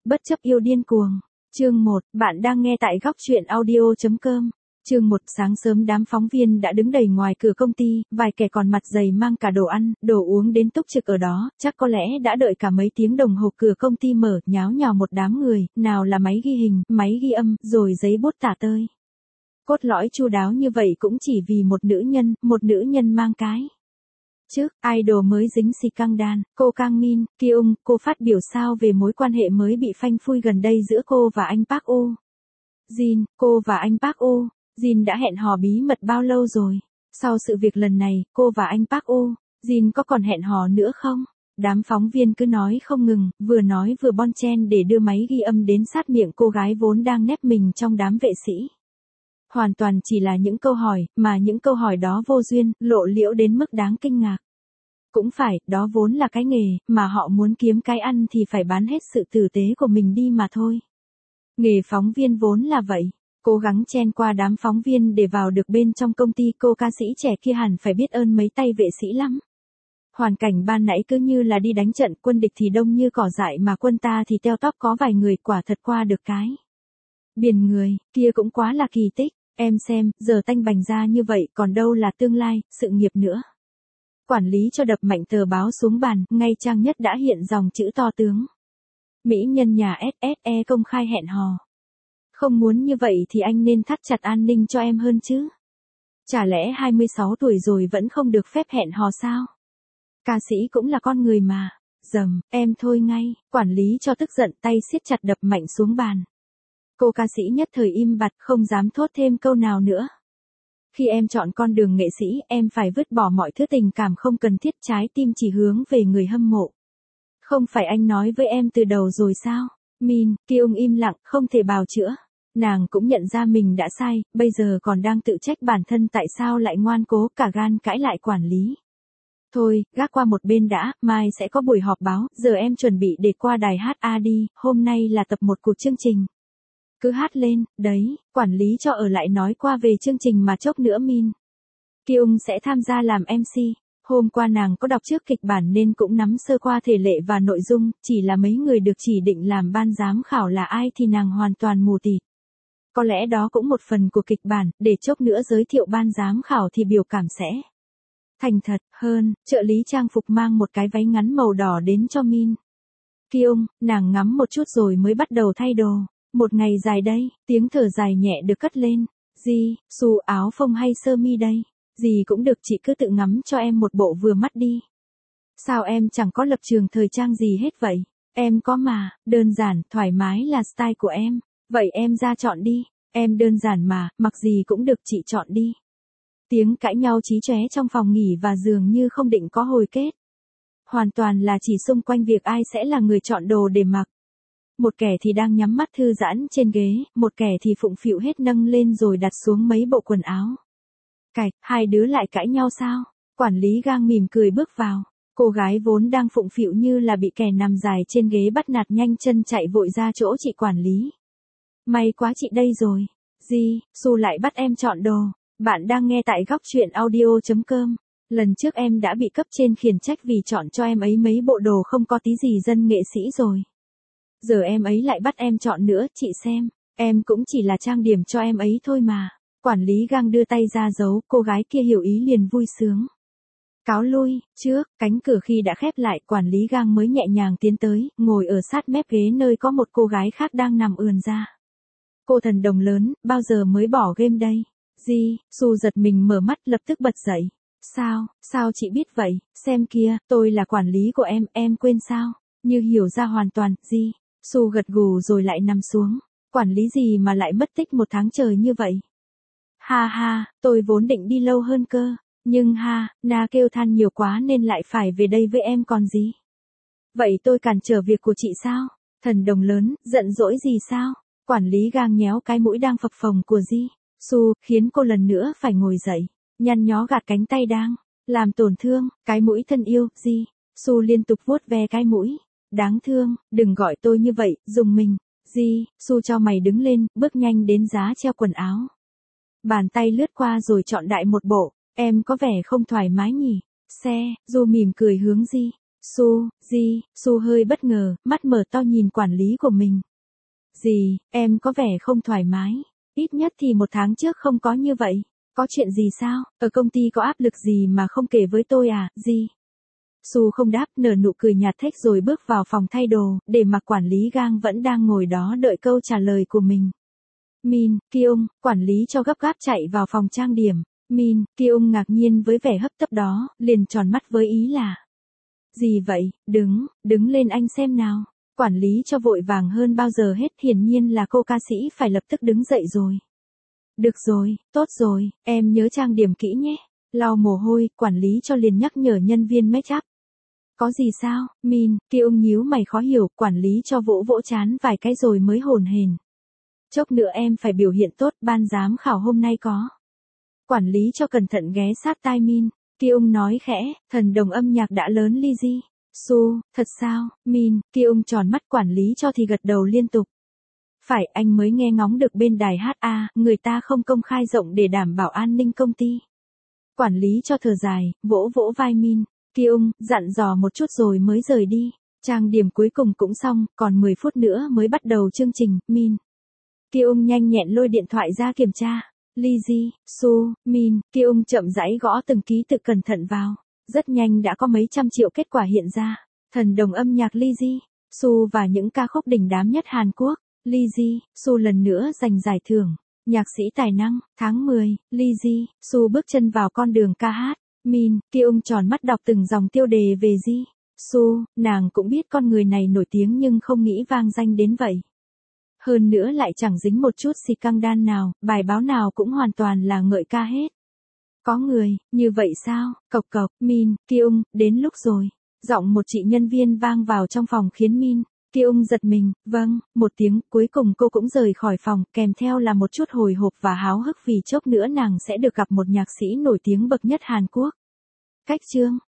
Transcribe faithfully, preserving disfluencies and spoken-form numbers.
Bất chấp yêu điên cuồng. Chương một, bạn đang nghe tại góc truyện audio chấm com. Chương một, sáng sớm đám phóng viên đã đứng đầy ngoài cửa công ty, vài kẻ còn mặt dày mang cả đồ ăn, đồ uống đến túc trực ở đó, chắc có lẽ đã đợi cả mấy tiếng đồng hồ cửa công ty mở, nháo nhào một đám người, nào là máy ghi hình, máy ghi âm, rồi giấy bút tả tơi. Cốt lõi chu đáo như vậy cũng chỉ vì một nữ nhân, một nữ nhân mang cái. Trước, idol mới dính xì căng đan, cô Kang Min, Kyung, cô phát biểu sao về mối quan hệ mới bị phanh phui gần đây giữa cô và anh Park Oh Jin, cô và anh Park Oh Jin đã hẹn hò bí mật bao lâu rồi? Sau sự việc lần này, cô và anh Park Oh Jin có còn hẹn hò nữa không? Đám phóng viên cứ nói không ngừng, vừa nói vừa bon chen để đưa máy ghi âm đến sát miệng cô gái vốn đang nép mình trong đám vệ sĩ. Hoàn toàn chỉ là những câu hỏi, mà những câu hỏi đó vô duyên, lộ liễu đến mức đáng kinh ngạc. Cũng phải, đó vốn là cái nghề, mà họ muốn kiếm cái ăn thì phải bán hết sự tử tế của mình đi mà thôi. Nghề phóng viên vốn là vậy. Cố gắng chen qua đám phóng viên để vào được bên trong công ty, cô ca sĩ trẻ kia hẳn phải biết ơn mấy tay vệ sĩ lắm. Hoàn cảnh ban nãy cứ như là đi đánh trận, quân địch thì đông như cỏ dại mà quân ta thì teo tóp có vài người, quả thật qua được cái biển người, kia cũng quá là kỳ tích. Em xem, giờ tanh bành ra như vậy còn đâu là tương lai, sự nghiệp nữa. Quản lý cho đập mạnh tờ báo xuống bàn, ngay trang nhất đã hiện dòng chữ to tướng. Mỹ nhân nhà ét ét e công khai hẹn hò. Không muốn như vậy thì anh nên thắt chặt an ninh cho em hơn chứ. Chả lẽ hai mươi sáu tuổi rồi vẫn không được phép hẹn hò sao? Ca sĩ cũng là con người mà. Dầm, em thôi ngay, quản lý cho tức giận, tay siết chặt đập mạnh xuống bàn. Cô ca sĩ nhất thời im bặt, không dám thốt thêm câu nào nữa. Khi em chọn con đường nghệ sĩ, em phải vứt bỏ mọi thứ tình cảm không cần thiết, trái tim chỉ hướng về người hâm mộ. Không phải anh nói với em từ đầu rồi sao? Min, Kyung im lặng, không thể bào chữa. Nàng cũng nhận ra mình đã sai, bây giờ còn đang tự trách bản thân tại sao lại ngoan cố, cả gan cãi lại quản lý. Thôi, gác qua một bên đã, mai sẽ có buổi họp báo, giờ em chuẩn bị để qua đài hát a đi, hôm nay là tập một của chương trình. Cứ hát lên, đấy, quản lý cho ở lại nói qua về chương trình mà chốc nữa Min Kyung sẽ tham gia làm em xê. Hôm qua nàng có đọc trước kịch bản nên cũng nắm sơ qua thể lệ và nội dung, chỉ là mấy người được chỉ định làm ban giám khảo là ai thì nàng hoàn toàn mù tịt. Có lẽ đó cũng một phần của kịch bản, để chốc nữa giới thiệu ban giám khảo thì biểu cảm sẽ thành thật hơn. Trợ lý trang phục mang một cái váy ngắn màu đỏ đến cho Min Kyung, nàng ngắm một chút rồi mới bắt đầu thay đồ. Một ngày dài đây, tiếng thở dài nhẹ được cất lên. Di, Su áo phông hay sơ mi đây? Gì cũng được, chị cứ tự ngắm cho em một bộ vừa mắt đi. Sao em chẳng có lập trường thời trang gì hết vậy? Em có mà, đơn giản, thoải mái là style của em. Vậy em ra chọn đi, em đơn giản mà, mặc gì cũng được, chị chọn đi. Tiếng cãi nhau chí chóe trong phòng nghỉ và dường như không định có hồi kết. Hoàn toàn là chỉ xung quanh việc ai sẽ là người chọn đồ để mặc. Một kẻ thì đang nhắm mắt thư giãn trên ghế, một kẻ thì phụng phịu hết nâng lên rồi đặt xuống mấy bộ quần áo. Cạch, hai đứa lại cãi nhau sao? Quản lý gang mỉm cười bước vào. Cô gái vốn đang phụng phịu như là bị kẻ nằm dài trên ghế bắt nạt nhanh chân chạy vội ra chỗ chị quản lý. May quá chị đây rồi. Di, Su lại bắt em chọn đồ. Bạn đang nghe tại góc truyện audio chấm com. Lần trước em đã bị cấp trên khiển trách vì chọn cho em ấy mấy bộ đồ không có tí gì dân nghệ sĩ rồi. Giờ em ấy lại bắt em chọn nữa, chị xem, em cũng chỉ là trang điểm cho em ấy thôi mà. Quản lý gang đưa tay ra giấu, cô gái kia hiểu ý liền vui sướng. Cáo lui, trước, cánh cửa khi đã khép lại, quản lý gang mới nhẹ nhàng tiến tới, ngồi ở sát mép ghế nơi có một cô gái khác đang nằm ườn ra. Cô thần đồng lớn, bao giờ mới bỏ game đây? Di, Su giật mình mở mắt lập tức bật dậy. Sao, sao chị biết vậy? Xem kia, tôi là quản lý của em, em quên sao? Như hiểu ra hoàn toàn, Di. Su gật gù rồi lại nằm xuống. Quản lý gì mà lại mất tích một tháng trời như vậy? Ha ha, tôi vốn định đi lâu hơn cơ. Nhưng ha, Na kêu than nhiều quá nên lại phải về đây với em còn gì. Vậy tôi cản trở việc của chị sao? Thần đồng lớn, giận dỗi gì sao? Quản lý gang nhéo cái mũi đang phập phồng của Di. Su, khiến cô lần nữa phải ngồi dậy. Nhăn nhó gạt cánh tay đang làm tổn thương, cái mũi thân yêu, Di. Su liên tục vuốt ve cái mũi. Đáng thương, đừng gọi tôi như vậy, dùng mình. Di, Su cho mày đứng lên, bước nhanh đến giá treo quần áo. Bàn tay lướt qua rồi chọn đại một bộ, em có vẻ không thoải mái nhỉ? Xe, Du mỉm cười hướng Di. Su, gì, Su hơi bất ngờ, mắt mở to nhìn quản lý của mình. Gì, em có vẻ không thoải mái. Ít nhất thì một tháng trước không có như vậy. Có chuyện gì sao, ở công ty có áp lực gì mà không kể với tôi à, gì? Su không đáp, nở nụ cười nhạt thách rồi bước vào phòng thay đồ, để mặc quản lý Gang vẫn đang ngồi đó đợi câu trả lời của mình. Min, Kyung, quản lý cho gấp gáp chạy vào phòng trang điểm. Min, Kyung ngạc nhiên với vẻ hấp tấp đó, liền tròn mắt với ý là. Gì vậy, đứng, đứng lên anh xem nào. Quản lý cho vội vàng hơn bao giờ hết, hiển nhiên là cô ca sĩ phải lập tức đứng dậy rồi. Được rồi, tốt rồi, em nhớ trang điểm kỹ nhé. Lau mồ hôi, quản lý cho liền nhắc nhở nhân viên make up. Có gì sao, Min, Kyung nhíu mày khó hiểu, quản lý cho vỗ vỗ chán vài cái rồi mới hồn hển. Chốc nữa em phải biểu hiện tốt, ban giám khảo hôm nay có. Quản lý cho cẩn thận ghé sát tai Min. Kyung nói khẽ, thần đồng âm nhạc đã lớn Lizzy. Su, thật sao, Min, Kyung tròn mắt, quản lý cho thì gật đầu liên tục. Phải, anh mới nghe ngóng được bên đài hát a, người ta không công khai rộng để đảm bảo an ninh công ty. Quản lý cho thở dài, vỗ vỗ vai Min. Kyung, dặn dò một chút rồi mới rời đi. Trang điểm cuối cùng cũng xong, còn mười phút nữa mới bắt đầu chương trình, Min. Kyung nhanh nhẹn lôi điện thoại ra kiểm tra. Lizzy, Su, Min, Kyung chậm rãi gõ từng ký tự cẩn thận vào. Rất nhanh đã có mấy trăm triệu kết quả hiện ra. Thần đồng âm nhạc Lizzy, Su và những ca khúc đỉnh đám nhất Hàn Quốc. Lizzy, Su lần nữa giành giải thưởng. Nhạc sĩ tài năng, tháng mười, Lizzy, Su bước chân vào con đường ca hát. Min, Kyung tròn mắt đọc từng dòng tiêu đề về Ji. Su, nàng cũng biết con người này nổi tiếng nhưng không nghĩ vang danh đến vậy. Hơn nữa lại chẳng dính một chút xì căng đan nào, bài báo nào cũng hoàn toàn là ngợi ca hết. Có người, như vậy sao, cộc cộc, Min, Kyung, đến lúc rồi. Giọng một chị nhân viên vang vào trong phòng khiến Min, Kyung giật mình, vâng, một tiếng, cuối cùng cô cũng rời khỏi phòng, kèm theo là một chút hồi hộp và háo hức vì chốc nữa nàng sẽ được gặp một nhạc sĩ nổi tiếng bậc nhất Hàn Quốc. Cách chương